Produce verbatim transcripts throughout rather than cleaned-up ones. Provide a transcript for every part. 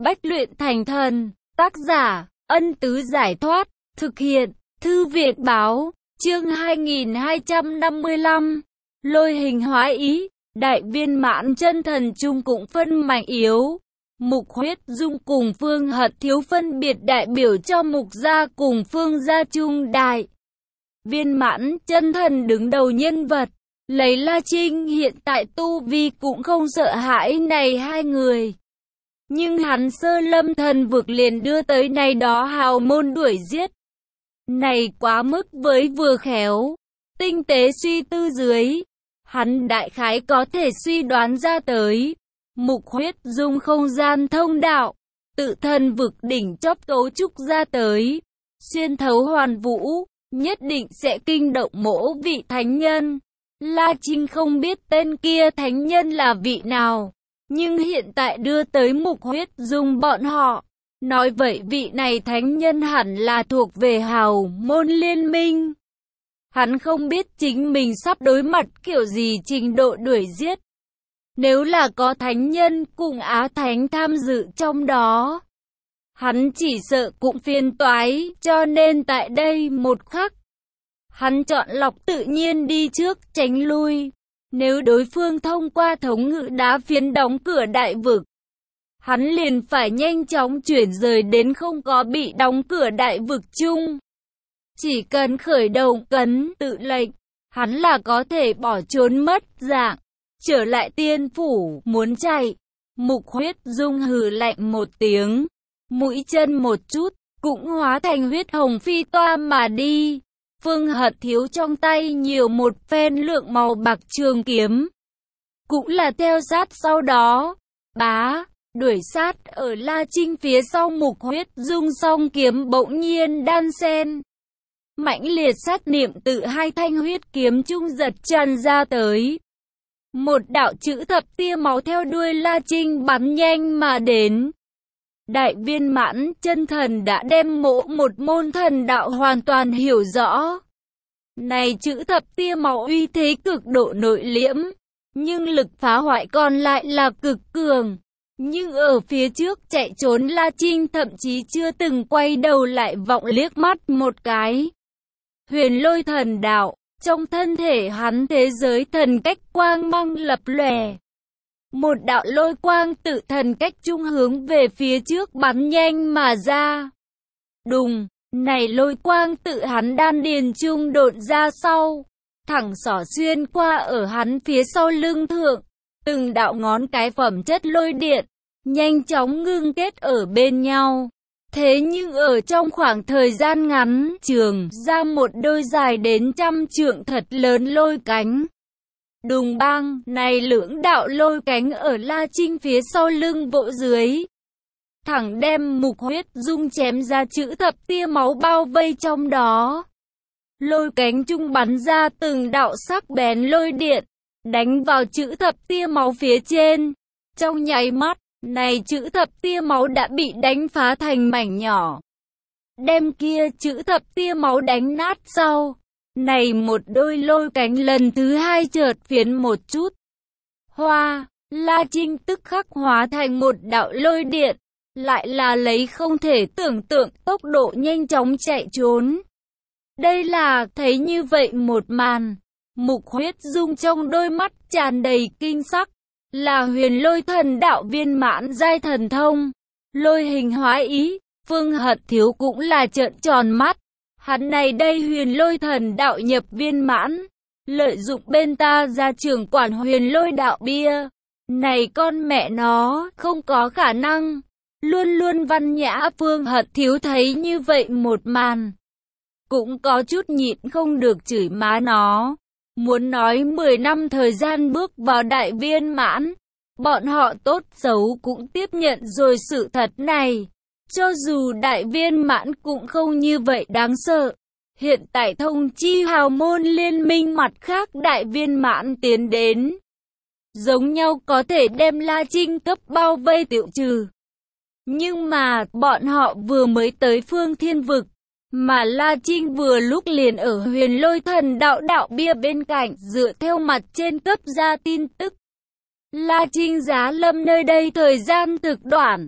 Bách luyện thành thần, tác giả, Ân Tứ Giải Thoát, thực hiện, Thư viện Báo, chương hai nghìn hai trăm năm mươi lăm, lôi hình hóa ý, đại viên mãn chân thần chung cũng phân mạnh yếu. Mục Huyết Dung cùng Phương Hận Thiếu phân biệt đại biểu cho Mục gia cùng Phương gia chung đại. Viên mãn chân thần đứng đầu nhân vật, lấy La Trinh hiện tại tu vi cũng không sợ hãi này hai người. Nhưng hắn sơ lâm thần vực liền đưa tới này đó hào môn đuổi giết. Này quá mức với vừa khéo, tinh tế suy tư dưới, hắn đại khái có thể suy đoán ra tới. Mục Huyết Dung không gian thông đạo, tự thần vực đỉnh chóp cấu trúc ra tới, xuyên thấu hoàn vũ, nhất định sẽ kinh động mỗi vị thánh nhân. La Trinh không biết tên kia thánh nhân là vị nào, nhưng hiện tại đưa tới Mục Huyết Dung bọn họ. Nói vậy vị này thánh nhân hẳn là thuộc về hào môn liên minh. Hắn không biết chính mình sắp đối mặt kiểu gì trình độ đuổi giết. Nếu là có thánh nhân cùng Á Thánh tham dự trong đó, hắn chỉ sợ cũng phiền toái, cho nên tại đây một khắc, hắn chọn lọc tự nhiên đi trước tránh lui. Nếu đối phương thông qua thống ngự đá phiến đóng cửa đại vực, hắn liền phải nhanh chóng chuyển rời đến không có bị đóng cửa đại vực chung. Chỉ cần khởi động cấn tự lệnh, hắn là có thể bỏ trốn mất dạng, trở lại tiên phủ, muốn chạy. Mục Huyết Dung hừ lạnh một tiếng, mũi chân một chút, cũng hóa thành huyết hồng phi toa mà đi. Phương Hận Thiếu trong tay nhiều một phen lượng màu bạc trường kiếm, cũng là theo sát sau đó, bá, đuổi sát ở La Trinh phía sau. Mục Huyết Dung song kiếm bỗng nhiên đan sen, mãnh liệt sát niệm tự hai thanh huyết kiếm trung giật tràn ra tới. Một đạo chữ thập tia máu theo đuôi La Trinh bắn nhanh mà đến. Đại viên mãn chân thần đã đem mỗi một môn thần đạo hoàn toàn hiểu rõ. Này chữ thập tia máu uy thế cực độ nội liễm, nhưng lực phá hoại còn lại là cực cường. Nhưng ở phía trước chạy trốn La Trinh thậm chí chưa từng quay đầu lại vọng liếc mắt một cái. Huyền lôi thần đạo, trong thân thể hắn thế giới thần cách quang mang lập lòe. Một đạo lôi quang tự thần cách trung hướng về phía trước bắn nhanh mà ra. Đùng, này lôi quang tự hắn đan điền trung độn ra sau, thẳng xỏ xuyên qua ở hắn phía sau lưng thượng. Từng đạo ngón cái phẩm chất lôi điện, nhanh chóng ngưng kết ở bên nhau. Thế nhưng ở trong khoảng thời gian ngắn, trường ra một đôi dài đến trăm trượng thật lớn lôi cánh. Đùng bang, này lưỡng đạo lôi cánh ở La Trinh phía sau lưng vỗ dưới, thẳng đem Mục Huyết Dung chém ra chữ thập tia máu bao vây trong đó. Lôi cánh trung bắn ra từng đạo sắc bén lôi điện, đánh vào chữ thập tia máu phía trên. Trong nháy mắt, này chữ thập tia máu đã bị đánh phá thành mảnh nhỏ. Đem kia chữ thập tia máu đánh nát sau, này một đôi lôi cánh lần thứ hai chợt phiến một chút. Hoa, La Trinh tức khắc hóa thành một đạo lôi điện, lại là lấy không thể tưởng tượng tốc độ nhanh chóng chạy trốn. Đây là thấy như vậy một màn, Mục Huyết Dung trong đôi mắt tràn đầy kinh sắc. Là huyền lôi thần đạo viên mãn giai thần thông, lôi hình hóa ý. Phương Hận Thiếu cũng là trợn tròn mắt. Hắn này đây huyền lôi thần đạo nhập viên mãn, lợi dụng bên ta ra trưởng quản huyền lôi đạo bia. Này con mẹ nó, không có khả năng. Luôn luôn văn nhã Phương Hận Thiếu thấy như vậy một màn, cũng có chút nhịn không được chửi má nó. Muốn nói mười năm thời gian bước vào đại viên mãn, bọn họ tốt xấu cũng tiếp nhận rồi sự thật này. Cho dù đại viên mãn cũng không như vậy đáng sợ. Hiện tại thông chi hào môn liên minh mặt khác đại viên mãn tiến đến, giống nhau có thể đem La Trinh cấp bao vây tiêu trừ. Nhưng mà bọn họ vừa mới tới Phương Thiên Vực, mà La Trinh vừa lúc liền ở huyền lôi thần đạo đạo bia bên cạnh, dựa theo mặt trên cấp ra tin tức. La Trinh giá lâm nơi đây thời gian thực đoạn,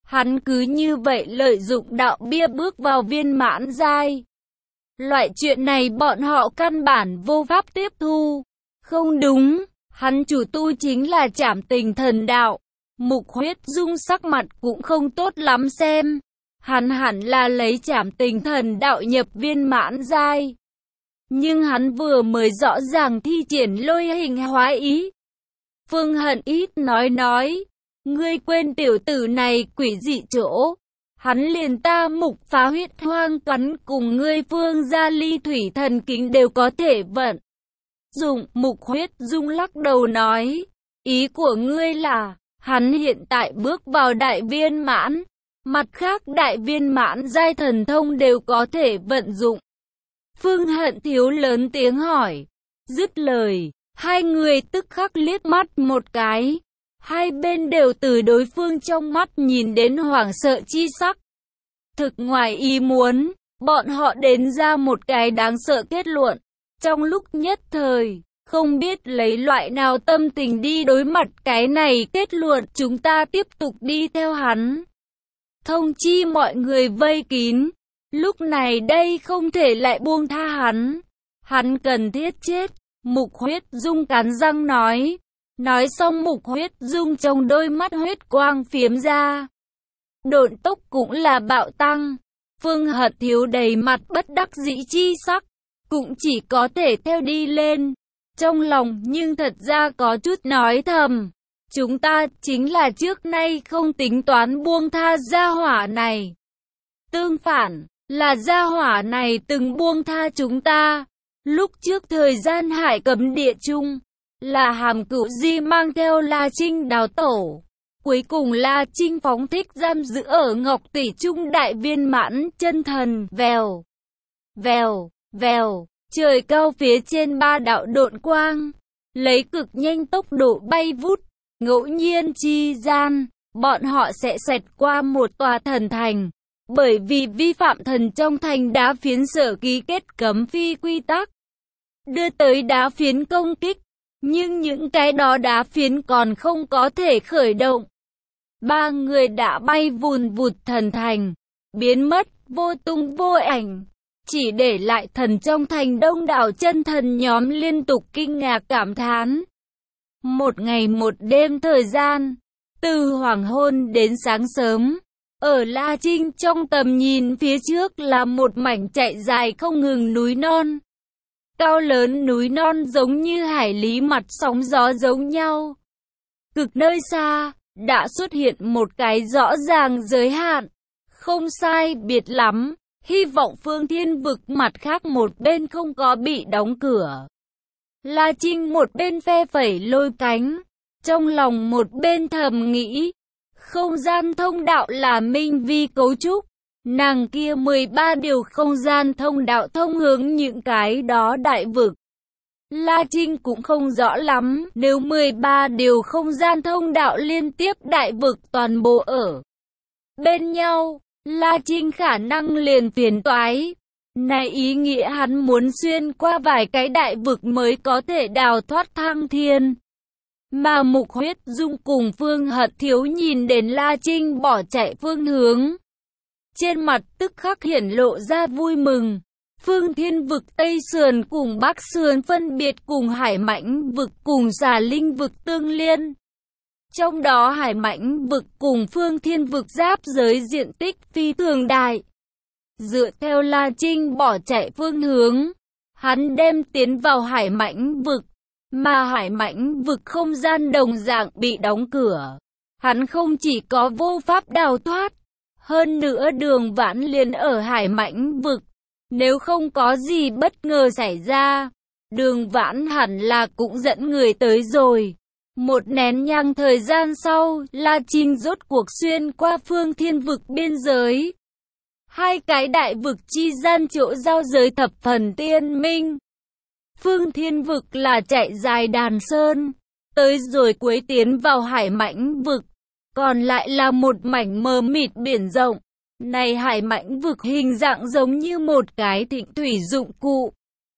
Hắn cứ như vậy lợi dụng đạo bia bước vào viên mãn giai. Loại chuyện này bọn họ căn bản vô pháp tiếp thu. Không đúng, hắn chủ tu chính là trảm tình thần đạo. Mục Huyết Dung sắc mặt cũng không tốt lắm xem. Hắn hẳn là lấy trảm tình thần đạo nhập viên mãn giai. Nhưng hắn vừa mới rõ ràng thi triển lôi hình hóa ý. Phương Hận ít nói nói. Ngươi quên tiểu tử này quỷ dị chỗ. Hắn liền ta Mục Phá Huyết Hoang cắn cùng ngươi Phương gia ly thủy thần kính đều có thể vận dụng. Mục Huyết Dung lắc đầu nói. Ý của ngươi là, hắn hiện tại bước vào đại viên mãn. Mặt khác đại viên mãn giai thần thông đều có thể vận dụng. Phương Hận thiếu lớn tiếng hỏi. Dứt lời, hai người tức khắc liếc mắt một cái. Hai bên đều từ đối phương trong mắt nhìn đến hoảng sợ chi sắc. Thực ngoài ý muốn, bọn họ đến ra một cái đáng sợ kết luận. Trong lúc nhất thời, không biết lấy loại nào tâm tình đi đối mặt cái này kết luận, chúng ta tiếp tục đi theo hắn. Thông chi mọi người vây kín. Lúc này đây không thể lại buông tha hắn. Hắn cần thiết chết. Mục Huyết Dung cắn răng nói. Nói xong Mục Huyết Dung trong đôi mắt huyết quang phiếm ra. Độn tốc cũng là bạo tăng. Phương Hận thiếu đầy mặt bất đắc dĩ chi sắc. Cũng chỉ có thể theo đi lên. Trong lòng nhưng thật ra có chút nói thầm. Chúng ta chính là trước nay không tính toán buông tha gia hỏa này. Tương phản, là gia hỏa này từng buông tha chúng ta. Lúc trước thời gian hải cấm địa chung, là Hàm Cửu Di mang theo La Trinh đào tổ. Cuối cùng La Trinh phóng thích giam giữ ở Ngọc Tỷ Trung đại viên mãn chân thần. Vèo, vèo, vèo, trời cao phía trên ba đạo độn quang, lấy cực nhanh tốc độ bay vút. Ngẫu nhiên chi gian, bọn họ sẽ xẹt qua một tòa thần thành. Bởi vì vi phạm thần trong thành đá phiến sở ký kết cấm phi quy tắc, đưa tới đá phiến công kích. Nhưng những cái đó đá phiến còn không có thể khởi động. Ba người đã bay vùn vụt thần thành, biến mất, vô tung vô ảnh. Chỉ để lại thần trong thành đông đảo chân thần nhóm liên tục kinh ngạc cảm thán. Một ngày một đêm thời gian, từ hoàng hôn đến sáng sớm, ở La Trinh trong tầm nhìn phía trước là một mảnh chạy dài không ngừng núi non. Cao lớn núi non giống như hải lý mặt sóng gió giống nhau. Cực nơi xa, đã xuất hiện một cái rõ ràng giới hạn. Không sai biệt lắm, hy vọng Phương Thiên Vực mặt khác một bên không có bị đóng cửa. La Trinh một bên phe phẩy lôi cánh, trong lòng một bên thầm nghĩ, không gian thông đạo là minh vi cấu trúc, nàng kia mười ba điều không gian thông đạo thông hướng những cái đó đại vực. La Trinh cũng không rõ lắm, nếu mười ba điều không gian thông đạo liên tiếp đại vực toàn bộ ở bên nhau, La Trinh khả năng liền phiền toái. Này ý nghĩa hắn muốn xuyên qua vài cái đại vực mới có thể đào thoát thăng thiên. Mà Mục Huyết Dung cùng Phương Hận thiếu nhìn đến La Trinh bỏ chạy phương hướng. Trên mặt tức khắc hiển lộ ra vui mừng. Phương Thiên Vực Tây Sườn cùng Bắc Sườn phân biệt cùng Hải Mãnh Vực cùng Xà Linh Vực tương liên. Trong đó Hải Mãnh Vực cùng Phương Thiên Vực giáp giới diện tích phi thường đại. Dựa theo La Trinh bỏ chạy phương hướng, hắn đem tiến vào Hải Mãnh Vực, mà Hải Mãnh Vực không gian đồng dạng bị đóng cửa. Hắn không chỉ có vô pháp đào thoát, hơn nữa đường vãn liền ở Hải Mãnh Vực. Nếu không có gì bất ngờ xảy ra, đường vãn hẳn là cũng dẫn người tới rồi. Một nén nhang thời gian sau, La Trinh rốt cuộc xuyên qua Phương Thiên Vực biên giới. Hai cái đại vực chi gian chỗ giao giới thập phần tiên minh. Phương Thiên Vực là chạy dài đàn sơn, tới rồi cuối tiến vào Hải Mãnh Vực, còn lại là một mảnh mờ mịt biển rộng. Này Hải Mãnh Vực hình dạng giống như một cái thịnh thủy dụng cụ,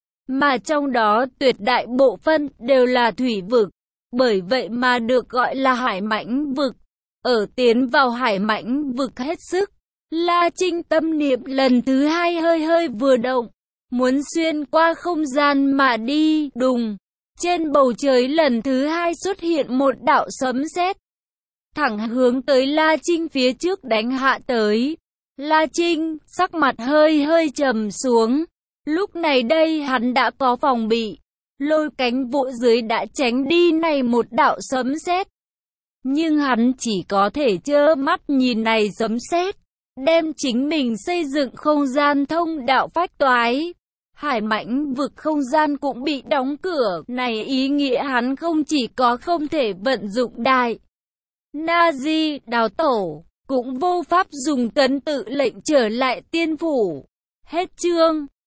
mà trong đó tuyệt đại bộ phân đều là thủy vực, bởi vậy mà được gọi là Hải Mãnh Vực. Ở tiến vào hải mãnh vực hết sức, La Trinh tâm niệm lần thứ hai hơi hơi vừa động, muốn xuyên qua không gian mà đi, đùng. Trên bầu trời lần thứ hai xuất hiện một đạo sấm sét, thẳng hướng tới La Trinh phía trước đánh hạ tới. La Trinh, sắc mặt hơi hơi trầm xuống. Lúc này đây hắn đã có phòng bị, lôi cánh vụ dưới đã tránh đi này một đạo sấm sét. Nhưng hắn chỉ có thể trơ mắt nhìn này sấm sét, đem chính mình xây dựng không gian thông đạo phách toái. Hải mãnh vực không gian cũng bị đóng cửa, này ý nghĩa hắn không chỉ có không thể vận dụng đại Na-di đào tổ, cũng vô pháp dùng cấn tự lệnh trở lại tiên phủ. Hết chương.